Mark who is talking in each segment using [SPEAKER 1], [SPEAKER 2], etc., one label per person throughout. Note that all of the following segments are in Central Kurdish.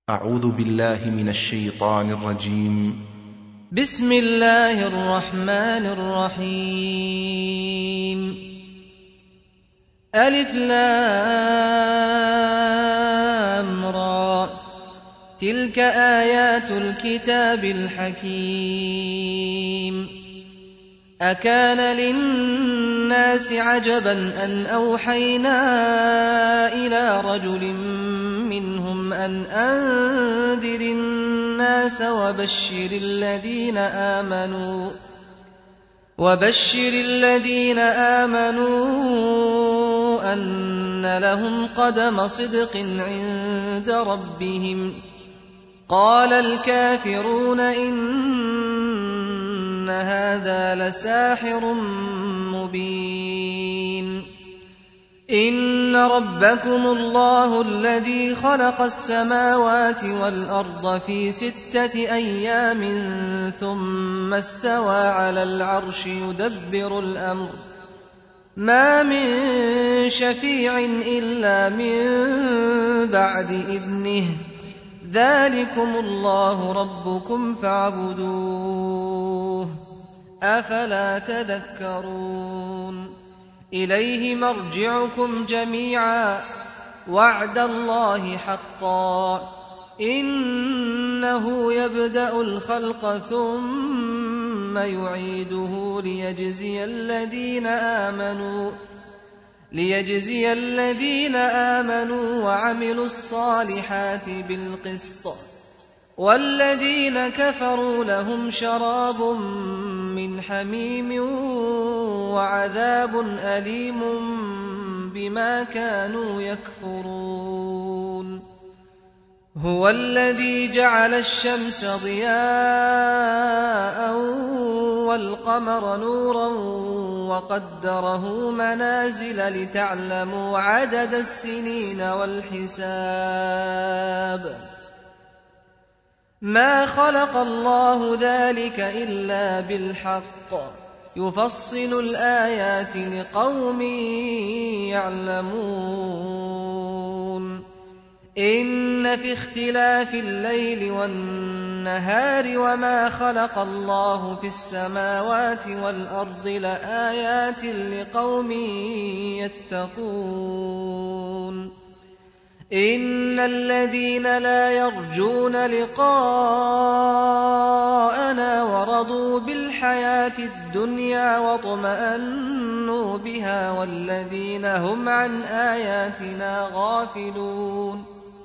[SPEAKER 1] أعوذ بالله من الشيطان الرجيم.
[SPEAKER 2] بسم الله الرحمن الرحيم. ألف لام را، تلك آيات الكتاب الحكيم. أكان للناس عجبا أن أوحينا إلى رجل منهم أن أنذر الناس وبشر الذين آمنوا أن لهم قدم صدق عند ربهم. قال الكافرون إن هذا لساحر مبين. إن ربكم الله الذي خلق السماوات والأرض في 6 أيام ثم استوى على العرش يدبر الأمر، ما من شفيع إلا من بعد إذنه، ذلكم الله ربكم فاعبدوه، أفلا تذكرون. إليه مرجعكم جميعا، وعد الله حقا، إنه يبدأ الخلق ثم يعيده ليجزي الذين آمنوا وعملوا الصالحات بالقسط، والذين كفروا لهم شراب من حميم وعذاب أليم بما كانوا يكفرون. هو الذي جعل الشمس ضياء والقمر نورا وقدره منازل لتعلموا عدد السنين والحساب. ما خلق الله ذلك إلا بالحق، يفصل الآيات لقوم يعلمون. إن في اختلاف الليل والنهار وما خلق الله في السماوات والأرض لآيات لقوم يتقون. إن الذين لا يرجون لقاءنا ورضوا بالحياة الدنيا واطمأنوا بها والذين هم عن آياتنا غافلون،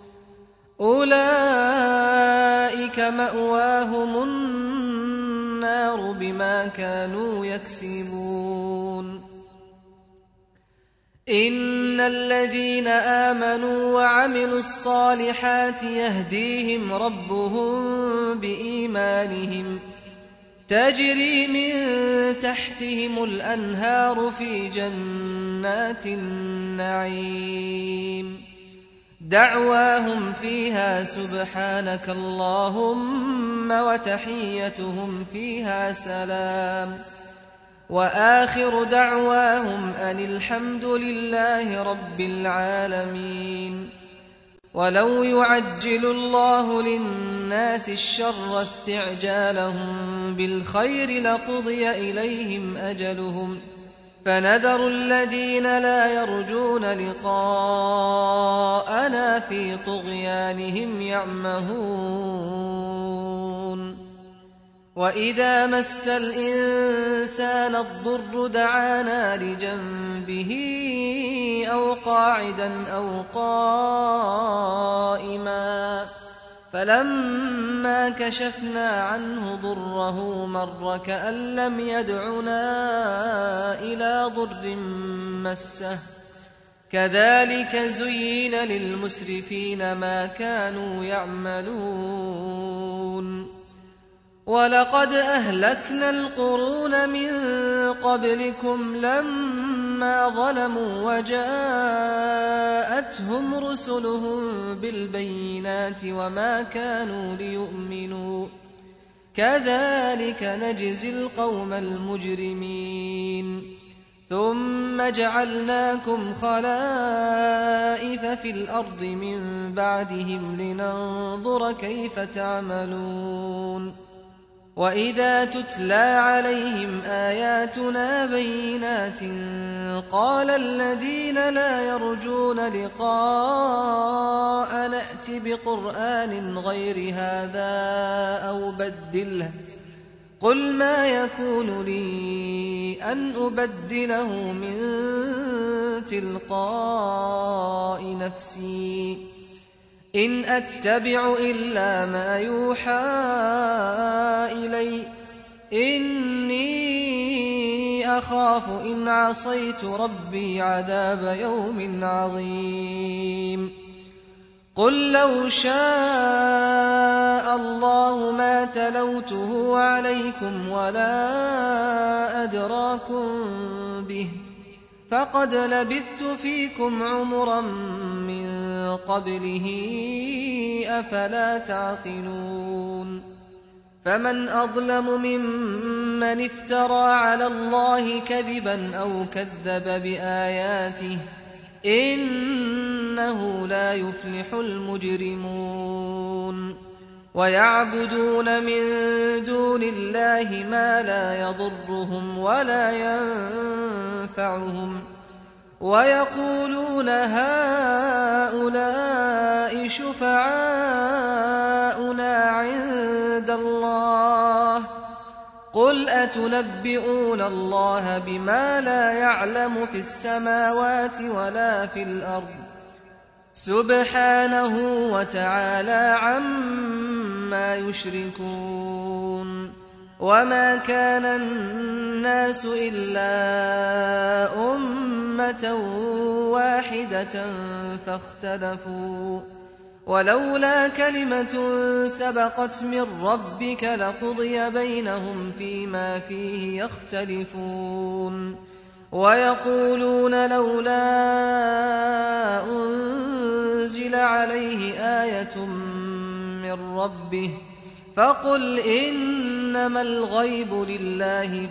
[SPEAKER 2] أولئك مأواهم النار بما كانوا يكسبون. إن الذين آمنوا وعملوا الصالحات يهديهم ربهم بإيمانهم، تجري من تحتهم الأنهار في جنات النعيم، دعواهم فيها سبحانك اللهم وتحيتهم فيها سلام، وآخر دعواهم أن الحمد لله رب العالمين. ولو يعجل الله للناس الشر استعجالهم بالخير لقضي إليهم أجلهم، فنذر الذين لا يرجون لقاءنا في طغيانهم يعمهون. وإذا مس الإنسان الضر دعانا لجنبه أو قاعدا أو قائما، فلما كشفنا عنه ضره مر كأن لم يدعنا إلى ضر مسه، كذلك زين للمسرفين ما كانوا يعملون. ولقد أهلكنا القرون من قبلكم لما ظلموا وجاءتهم رسلهم بالبينات وما كانوا ليؤمنوا، كذلك نجزي القوم المجرمين. ثم جعلناكم خلائف في الأرض من بعدهم لننظر كيف تعملون وإذا تتلى عليهم آياتنا بينات قال الذين لا يرجون لقاء نأت بقرآن غير هذا أو بدله قل ما يكون لي أن أبدله من تلقاء نفسي إن أتبع إلا ما يوحى إلي إني أخاف إن عصيت ربي عذاب يوم عظيم قل لو شاء الله ما تلوته عليكم ولا أدراكم به فقد لبثت فيكم عمرا من قبله أفلا تعقلون فمن أظلم ممن افترى على الله كذبا أو كذب بآياته إنه لا يفلح المجرمون ويعبدون من دون الله ما لا يضرهم ولا ينفعهم ويقولون هؤلاء شفعاؤنا عند الله قل أتنبئون الله بما لا يعلم في السماوات ولا في الأرض سبحانه وتعالى عما يشركون وما كان الناس إلا أمة واحدة فاختلفوا ولولا كلمة سبقت من ربك لقضي بينهم فيما فيه يختلفون ويقولون لولا أنزل عليه آية من ربه فقل إنما الغيب لله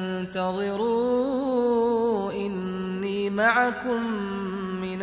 [SPEAKER 2] فانتظروا إني معكم من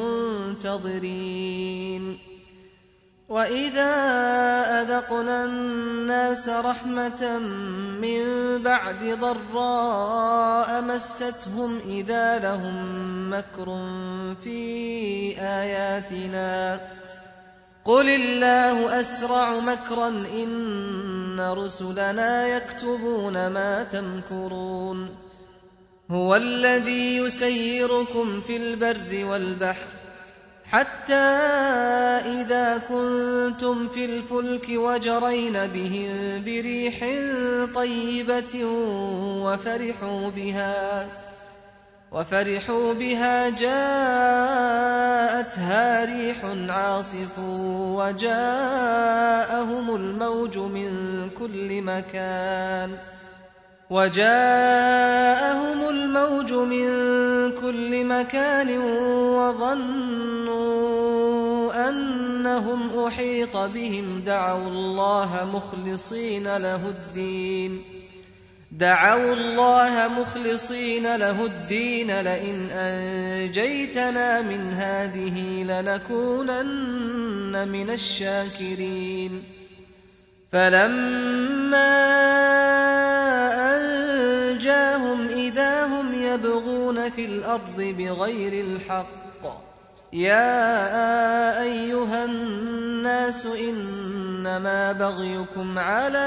[SPEAKER 2] المنتظرين وإذا أذقنا الناس رحمة من بعد ضراء مستهم إذا لهم مكر في آياتنا قل الله أسرع مكرا إن رسلنا يكتبون ما تمكرون هو الذي يسيركم في البر والبحر حتى إذا كنتم في الفلك وجرين بهم بريح طيبة وفرحوا بها جاءتها ريح عاصف وجاءهم الموج من كل مكان وظنوا أنهم أحيط بهم دعوا الله مخلصين له الدين لئن أنجيتنا من هذه لنكونن من الشاكرين فلما أنجاهم إذا هم يبغون في الأرض بغير الحق يا أيها الناس إنما بغيكم على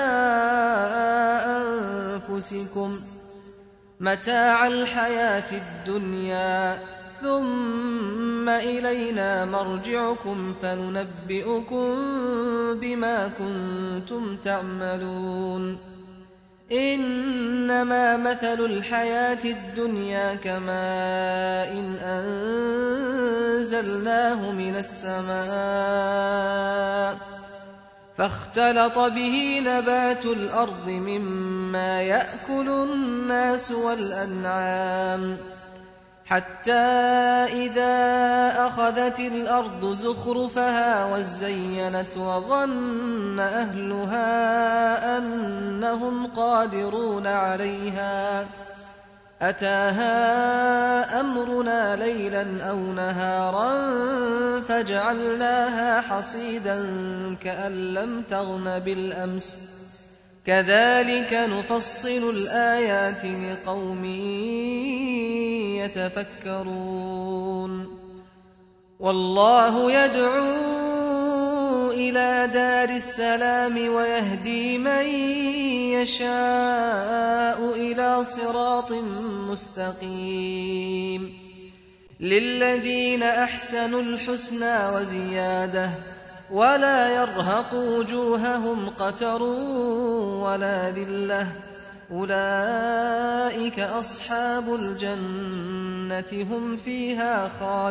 [SPEAKER 2] أنفسكم متاع الحياة الدنيا ثم إلينا مرجعكم فننبئكم بما كنتم تعملون إنما مثل الحياة الدنيا كماء أنزلناه من السماء فاختلط به نبات الأرض مما يأكل الناس والأنعام حتى إذا أخذت الأرض زخرفها وزينت وظن أهلها أنهم قادرون عليها أتاها أمرنا ليلا أو نهارا فجعلناها حصيدا كأن لم تغن بالأمس كذلك نفصل الآيات لقوم يتفكرون والله يدعو إلى دار السلام ويهدي من يشاء إلى صراط مستقيم للذين أحسنوا الحسنى وزيادة ولا يرهق وجوههم قتر ولا ذلة أولئك أصحاب الجنة هم فيها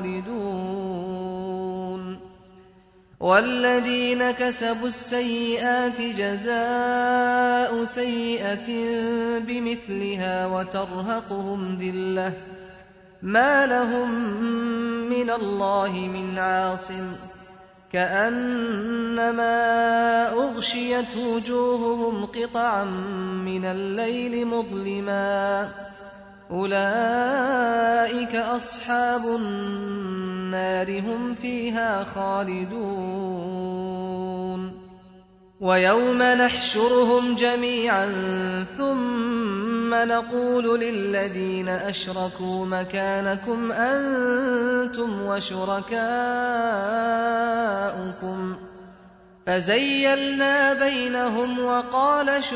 [SPEAKER 2] خالدون والذين كسبوا السيئات جزاء سيئة بمثلها وترهقهم ذلة ما لهم من الله من عاصم كأنما أغشيت وجوههم قطعا من الليل مظلما أولئك أصحاب النار هم فيها خالدون ويوم نحشرهم جميعا ثم نقول للذين أشركوا مكانكم أنتم وشركاؤكم فزيلنا بينهم وقال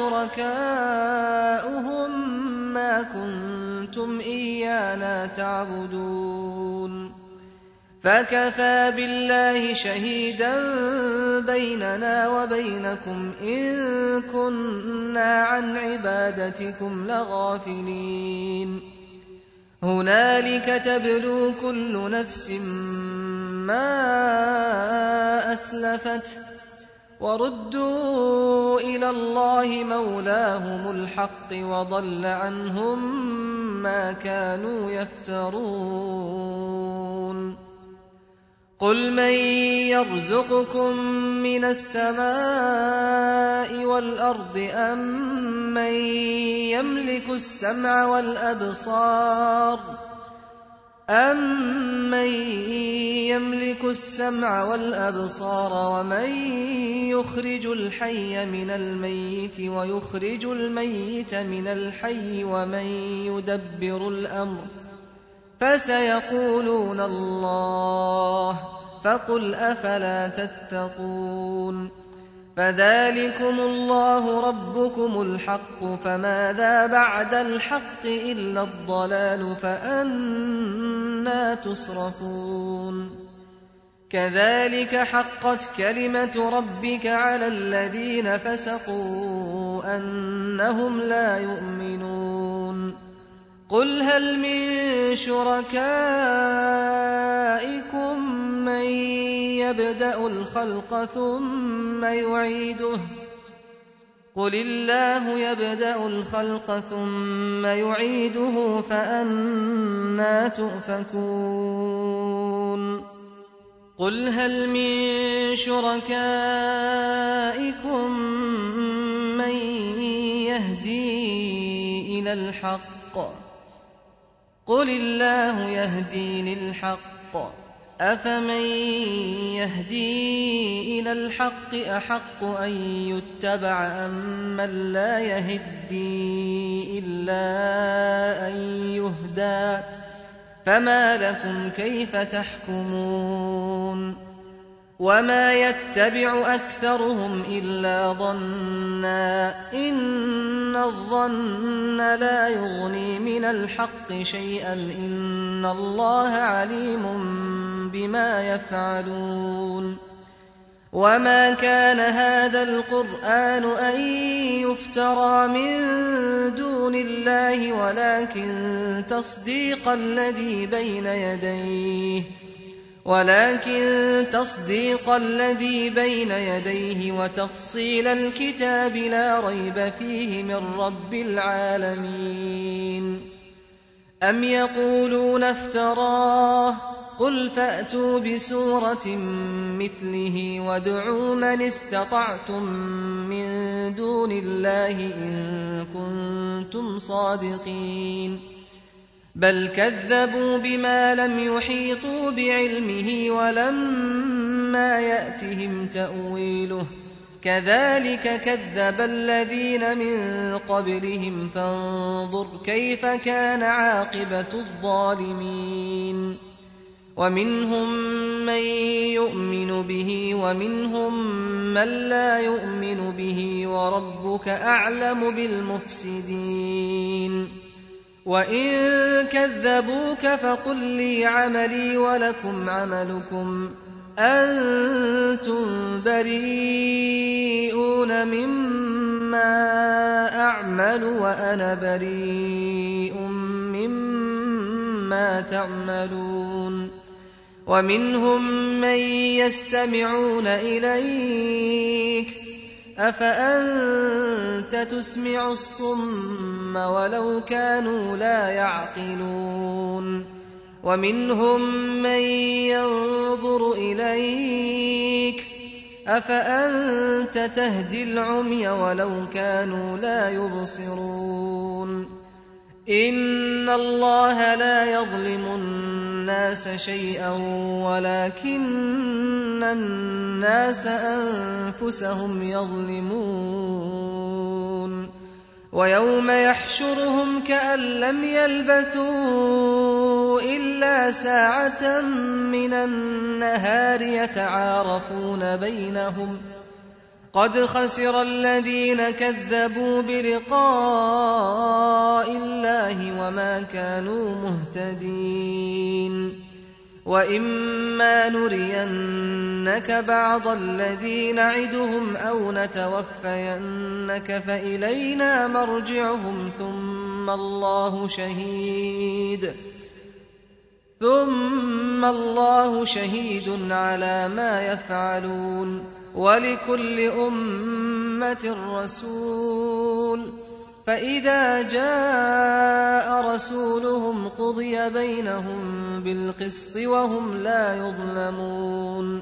[SPEAKER 2] شركاؤهم ما كنتم إيانا تعبدون فكفى بالله شهيدا بيننا وبينكم إن كنا عن عبادتكم لغافلين هنالك تبلو كل نفس ما أسلفت وردوا إلى الله مولاهم الحق وضل عنهم ما كانوا يفترون قل من يرزقكم من السماء والأرض أمن يملك السمع والأبصار ومن يخرج الحي من الميت ويخرج الميت من الحي ومن يدبر الأمر فسيقولون الله فقل أفلا تتقون فذلكم الله ربكم الحق فماذا بعد الحق إلا الضلال فأنى تصرفون كذلك حقت كلمة ربك على الذين فسقوا أنهم لا يؤمنون قل هل من شركائكم من يبدأ الخلق ثم يعيده قل الله يبدأ الخلق ثم يعيده فأنى تؤفكون قل هل من شركائكم من يهدي إلى الحق قل الله يهدي للحق أفمن يهدي إلى الحق أحق أن يتبع أمن لا يهدي إلا أن يهدى فما لكم كيف تحكمون وما يتبع أكثرهم إلا ظنا إن الظن لا يغني من الحق شيئا إن الله عليم بما يفعلون وما كان هذا القرآن أن يفترى من دون الله ولكن تصديق الذي بين يديه وتفصيل الكتاب لا ريب فيه من رب العالمين أم يقولون افتراه قل فأتوا بسورة مثله وادعوا من استطعتم من دون الله إن كنتم صادقين بل كذبوا بما لم يحيطوا بعلمه ولما يأتهم تأويله كذلك كذب الذين من قبلهم فانظر كيف كان عاقبة الظالمين ومنهم من يؤمن به ومنهم من لا يؤمن به وربك أعلم بالمفسدين وإن كذبوك فقل لي عملي ولكم عملكم أنتم بريئون مما أعمل وأنا بريء مما تعملون ومنهم من يستمعون إليك أفأنت تسمع الصم ولو كانوا لا يعقلون ومنهم من ينظر إليك أفأنت تهدي العمي ولو كانوا لا يبصرون إن الله لا يظلم الناس شيئا ولكن الناس أنفسهم يظلمون ويوم يحشرهم كأن لم يلبثوا إلا ساعة من النهار يتعارفون بينهم قد خسر الذين كذبوا بلقاء الله وما كانوا مهتدين وإما نرينك بعض الذي نعدهم أو نتوفينك فإلينا مرجعهم ثم الله شهيد على ما يفعلون ولكل أمة رسول فإذا جاء رسولهم قضي بينهم بالقسط وهم لا يظلمون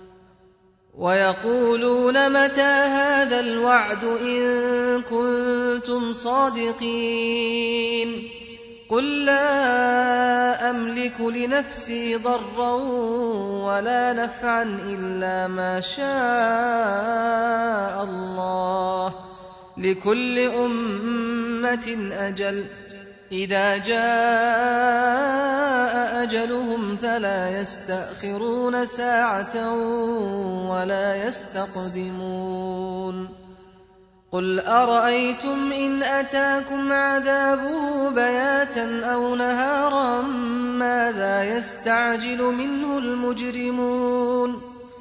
[SPEAKER 2] ويقولون متى هذا الوعد إن كنتم صادقين قل لا أملك لنفسي ضرا ولا نفعا إلا ما شاء الله لكل أمة أجل إذا جاء أجلهم فلا يستأخرون ساعة ولا يستقدمون قل أرأيتم إن أتاكم عذابه بياتا أو نهارا ماذا يستعجل منه المجرمون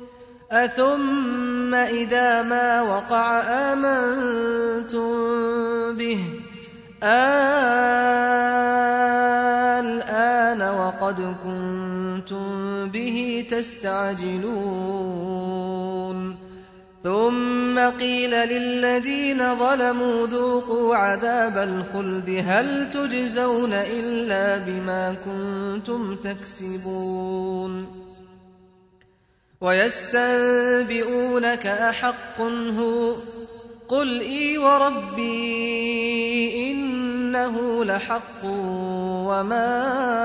[SPEAKER 2] أثم إذا ما وقع آمنتم به الآن وقد كنتم به تستعجلون ثم قيل للذين ظلموا ذوقوا عذاب الخلد هل تجزون إلا بما كنتم تكسبون ويستنبئونك أحق هو قل إي وربي إنه لحق وما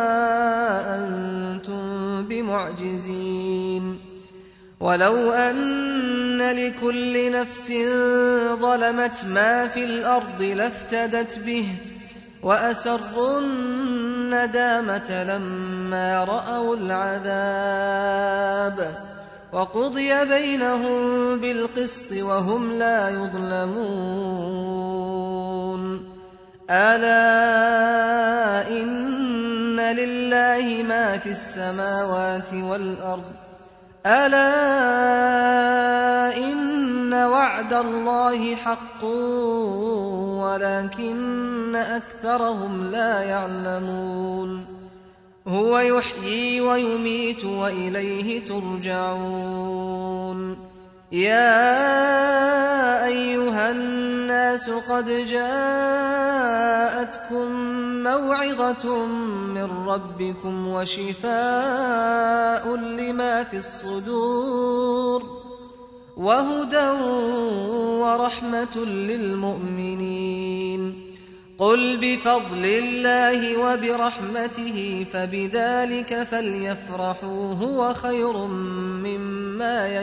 [SPEAKER 2] أنتم بمعجزين ولو أن لكل نفس ظلمت ما في الأرض لافتدت به وأسروا الندامة لما رأوا العذاب وقضي بينهم بالقسط وهم لا يظلمون ألا إن لله ما في السماوات والأرض ألا إن وعد الله حق ولكن أكثرهم لا يعلمون هو يحيي ويميت وإليه ترجعون يا أيها الناس قد جاءتكم موعظة من ربكم وشفاء لما في الصدور وهدى ورحمة للمؤمنين قل بفضل الله وبرحمته فبذلك فليفرحوا هو خير مما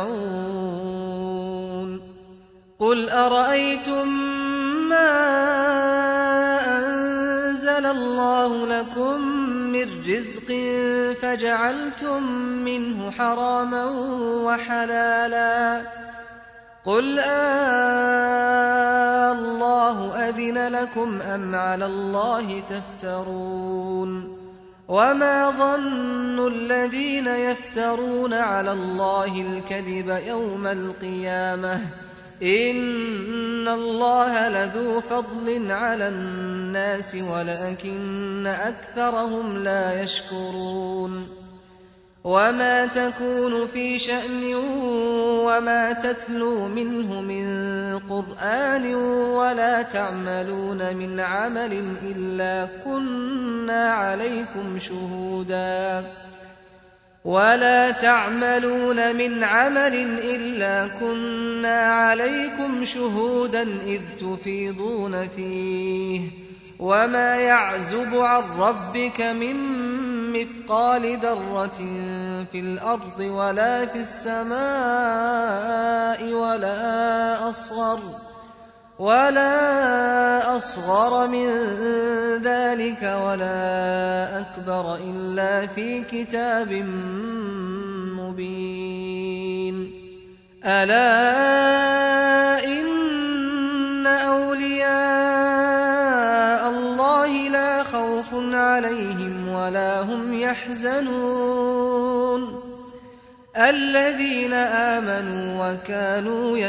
[SPEAKER 2] يجمعون قل أرأيتم ما أنزل الله لكم من رزق فجعلتم منه حراما وحلالا قل الله أذن لكم أم على الله تفترون وما ظن الذين يفترون على الله الكذب يوم القيامة إن الله لذو فضل على الناس ولكن أكثرهم لا يشكرون وما تكون في شأن وما تتلو منه من قرآن ولا تعملون من عمل إلا كنا عليكم شهودا إذ تفيضون فيه وما يعزب عن ربك من مثقال ذرة في الأرض ولا في السماء ولا أصغر من ذلك ولا أكبر إلا في كتاب مبين ألا إن أولياء الله لا خوف عليهم ولا هم يحزنون الذين آمنوا وكانوا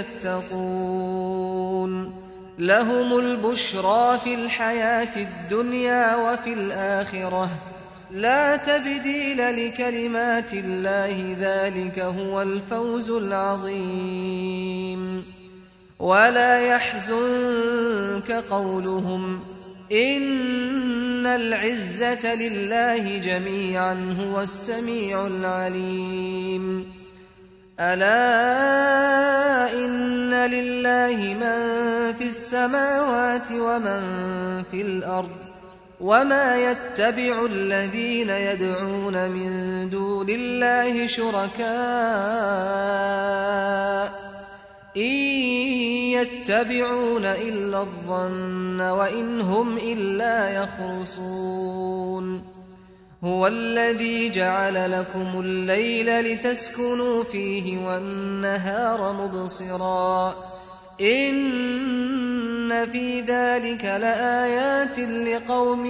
[SPEAKER 2] يتقون لهم البشرى في الحياة الدنيا وفي الآخرة لا تبديل لكلمات الله ذلك هو الفوز العظيم ولا يحزنك قولهم إن العزة لله جميعا هو السميع العليم ألا إن لله من في السماوات ومن في الأرض وما يتبع الذين يدعون من دون الله شركاء إن يتبعون إلا الظن وإن هم إلا يخرصون هو الذي جعل لكم الليل لتسكنوا فيه والنهار مبصرا إن في ذلك لآيات لقوم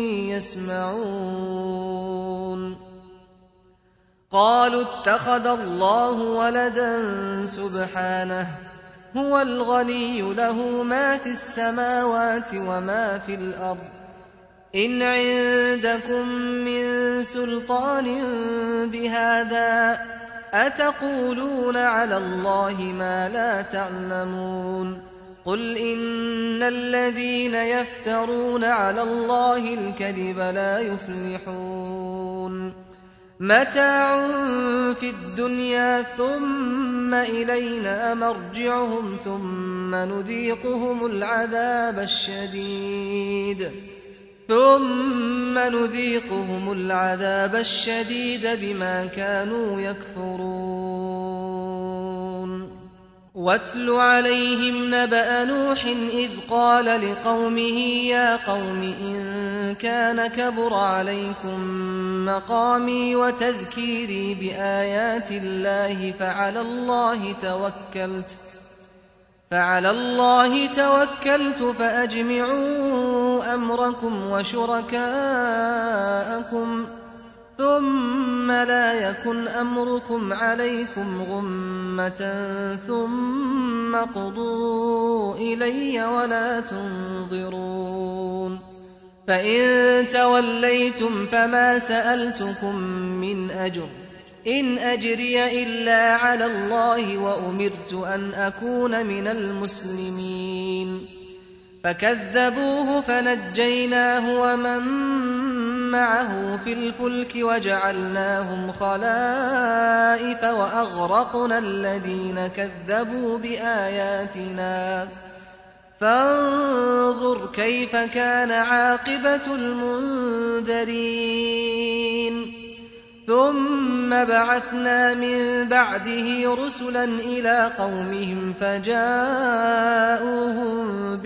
[SPEAKER 2] يسمعون قالوا اتخذ الله ولدا سبحانه هو الغني له ما في السماوات وما في الأرض إن عندكم من سلطان بهذا أتقولون على الله ما لا تعلمون قل إن الذين يفترون على الله الكذب لا يفلحون متاع في الدنيا ثم إلينا مرجعهم ثم نذيقهم العذاب الشديد بما كانوا يكفرون واتل عليهم نبأ نوح إذ قال لقومه يا قوم إن كان كبر عليكم مقامي وتذكيري بآيات الله فعلى الله توكلت فأجمعوا أمركم وشركاءكم ثم لا يكن أمركم عليكم غمة ثم قضوا إلي ولا تنظرون فإن توليتم فما سألتكم من أجر إن أجري إلا على الله وأمرت أن أكون من المسلمين فكذبوه فنجيناه ومن معه في الفلك وجعلناهم خلائف وأغرقنا الذين كذبوا بآياتنا فانظر كيف كان عاقبة المنذرين ثم بعثنا من بعده رسلا إلى قومهم فجاءوهم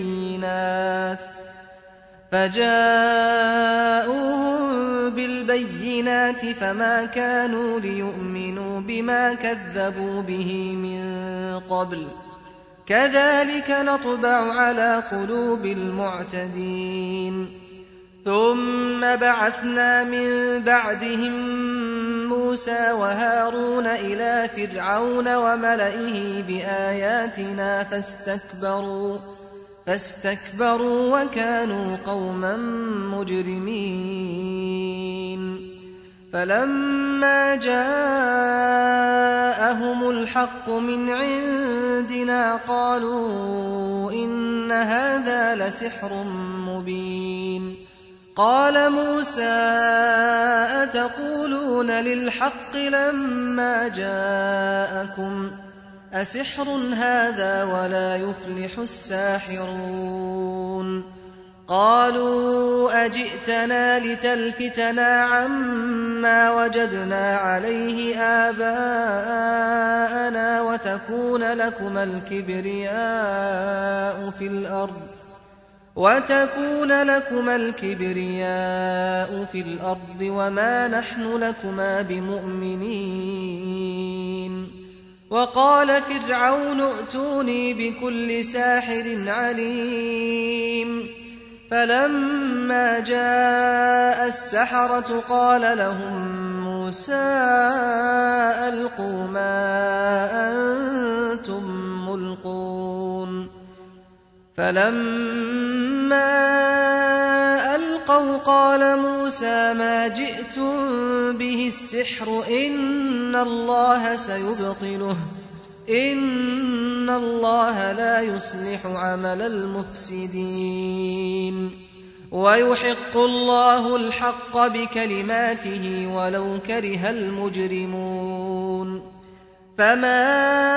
[SPEAKER 2] بالبينات فما كانوا ليؤمنوا بما كذبوا به من قبل كذلك نطبع على قلوب المعتدين ثم بعثنا من بعدهم موسى وهارون إلى فرعون وملئه بآياتنا فاستكبروا وكانوا قوما مجرمين فلما جاءهم الحق من عندنا قالوا إن هذا لسحر مبين قال موسى أتقولون للحق لما جاءكم أسحر هذا ولا يفلح الساحرون قالوا أجئتنا لتلفتنا عما وجدنا عليه آباءنا وتكون لكما الكبرياء في الأرض وما نحن لكما بمؤمنين وقال فرعون ائتوني بكل ساحر عليم فلما جاء السحرة قال لهم موسى ألقوا ما أنتم ملقون فلما ألقوا قال موسى ما جئتم به السحر إن الله سيبطله إن الله لا يصلح عمل المفسدين ويحق الله الحق بكلماته ولو كره المجرمون فما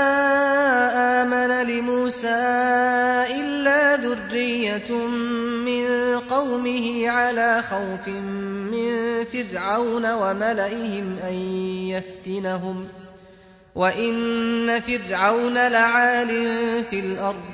[SPEAKER 2] آمن لموسى إلا ذرية من قومه على خوف من فرعون وملئهم أن يفتنهم وإن فرعون لعال في الأرض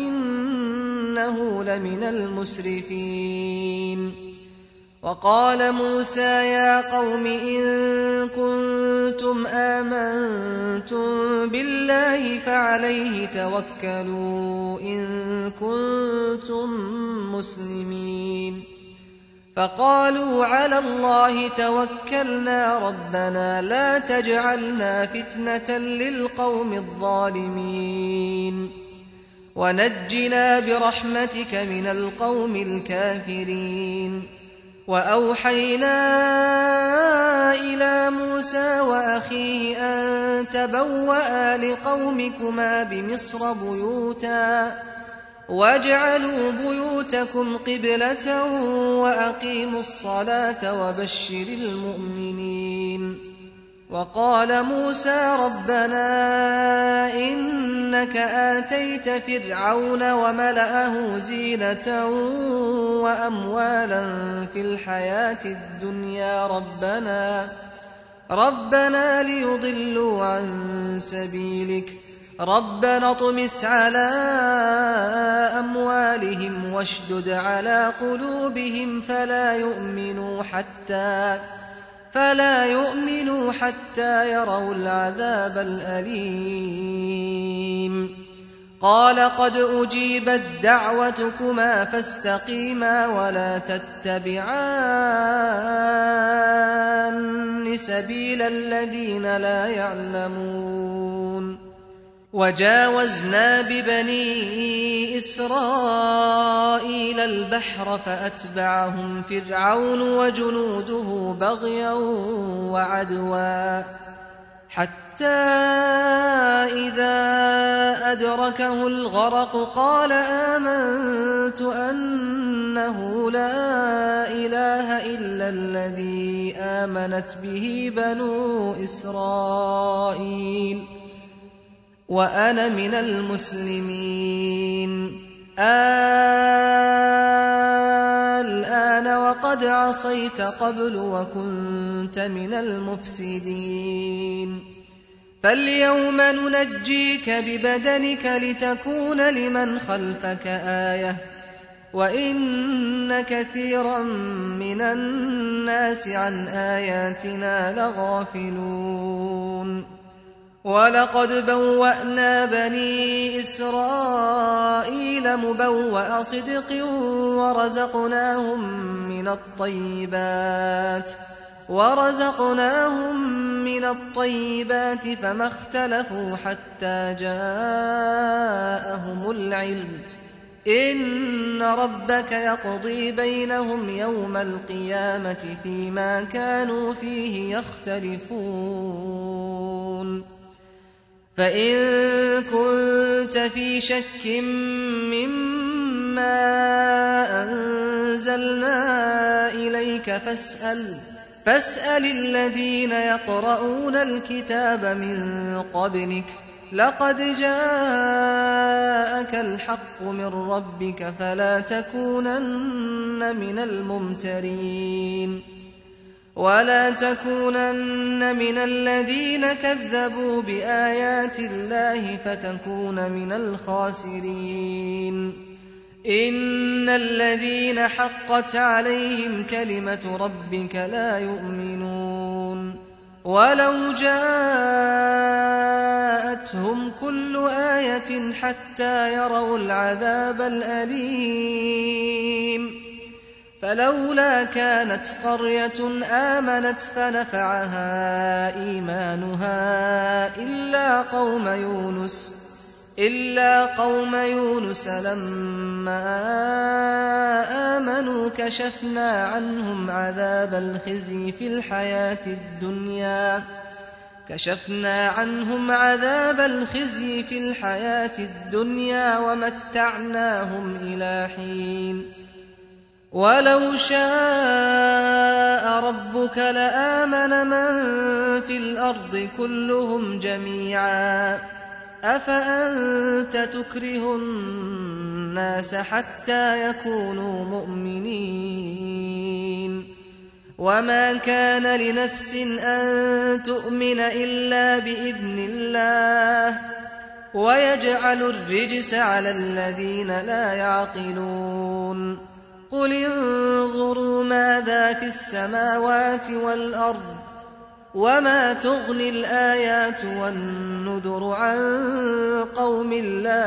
[SPEAKER 2] وإنه لمن المسرفين وقال موسى يا قوم إن كنتم آمنتم بالله فعليه توكلوا إن كنتم مسلمين فقالوا على الله توكلنا ربنا لا تجعلنا فتنة للقوم الظالمين ونجنا برحمتك من القوم الكافرين وأوحينا إلى موسى وأخيه أن تبوأ لقومكما بمصر بيوتا واجعلوا بيوتكم قبلة وأقيموا الصلاة وبشر المؤمنين وقال موسى ربنا إنك آتيت فرعون وملأه زينة وأموالا في الحياة الدنيا ربنا ليضلوا عن سبيلك ربنا اطمس على أموالهم واشدد على قلوبهم فلا يؤمنوا حتى يروا العذاب الأليم قال قد أجيبت دعوتكما فاستقيما ولا تتبعان سبيل الذين لا يعلمون وجاوزنا ببني إسرائيل البحر فأتبعهم فرعون وجنوده بغيا وعدوا حتى إذا أدركه الغرق قال آمنت أنه لا إله إلا الذي آمنت به بنو إسرائيل وأنا من المسلمين الآن وقد عصيت قبل وكنت من المفسدين فاليوم ننجيك ببدنك لتكون لمن خلفك آية وإن كثيرا من الناس عن آياتنا لغافلون ولقد بوأنا بني إسرائيل مبوأ صدق ورزقناهم من الطيبات فما اختلفوا حتى جاءهم العلم إن ربك يقضي بينهم يوم القيامة فيما كانوا فيه يختلفون فإن كنت في شك مما أنزلنا إليك فاسأل الذين يقرؤون الكتاب من قبلك لقد جاءك الحق من ربك فلا تكونن من الممترين ولا تكونن من الذين كذبوا بآيات الله فتكون من الخاسرين إن الذين حقت عليهم كلمة ربك لا يؤمنون ولو جاءتهم كل آية حتى يروا العذاب الأليم فلولا كانت قرية آمنت فنفعها إيمانها إلا قوم يونس لما آمنوا كشفنا عنهم عذاب الخزي في الحياة الدنيا ومتعناهم إلى حين ولو شاء ربك لآمن من في الأرض كلهم جميعا أفأنت تكره الناس حتى يكونوا مؤمنين وما كان لنفس أن تؤمن إلا بإذن الله ويجعل الرجس على الذين لا يعقلون قل انظروا ماذا في السماوات والأرض وما تغني الآيات والنذر عن قوم لا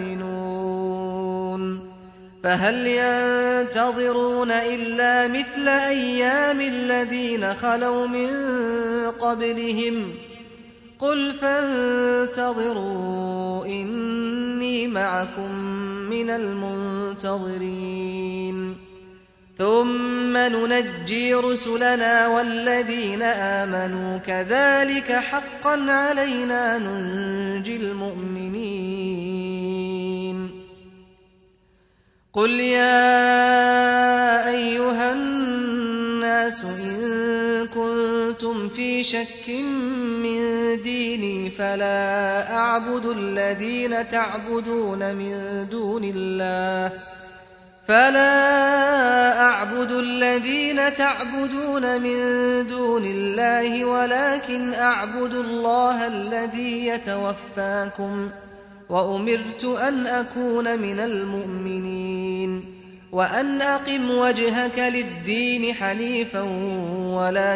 [SPEAKER 2] يؤمنون فهل ينتظرون إلا مثل أيام الذين خلوا من قبلهم قل فانتظروا إني معكم من المنتظرين ثم ننجي رسلنا والذين آمنوا كذلك حقا علينا ننجي المؤمنين قل يا أيها الناس إن كنتم في شك من ديني فلا أعبد الذين تعبدون من دون الله ولكن أعبد الله الذي يتوفاكم وأمرت أن أكون من المؤمنين وأن أقم وجهك للدين حنيفا ولا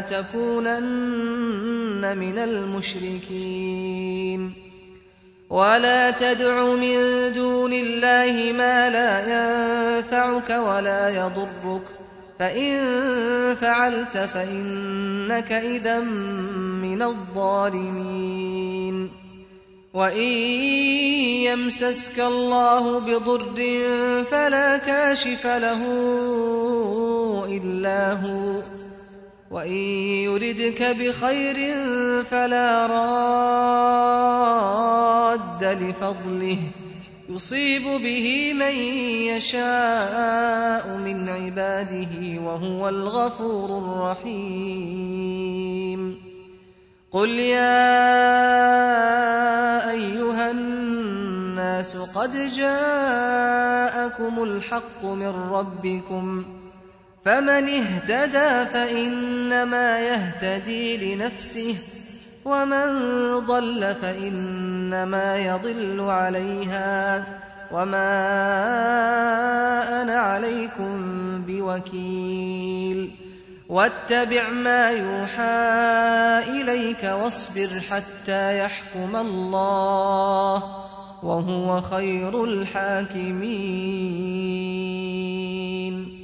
[SPEAKER 2] تكونن من المشركين ولا تدع من دون الله ما لا ينفعك ولا يضرك فإن فعلت فإنك إذا من الظالمين وإن يمسسك الله بضر فلا كاشف له إلا هو وإن يردك بخير فلا راد لفضله يصيب به من يشاء من عباده وهو الغفور الرحيم قل يا أيها الناس الناس قد جاءكم الحق من ربكم فمن اهتدى فإنما يهتدي لنفسه ومن ضل فإنما يضل عليها وما أنا عليكم بوكيل واتبع ما يوحى إليك واصبر حتى يحكم الله وهو خير الحاكمين.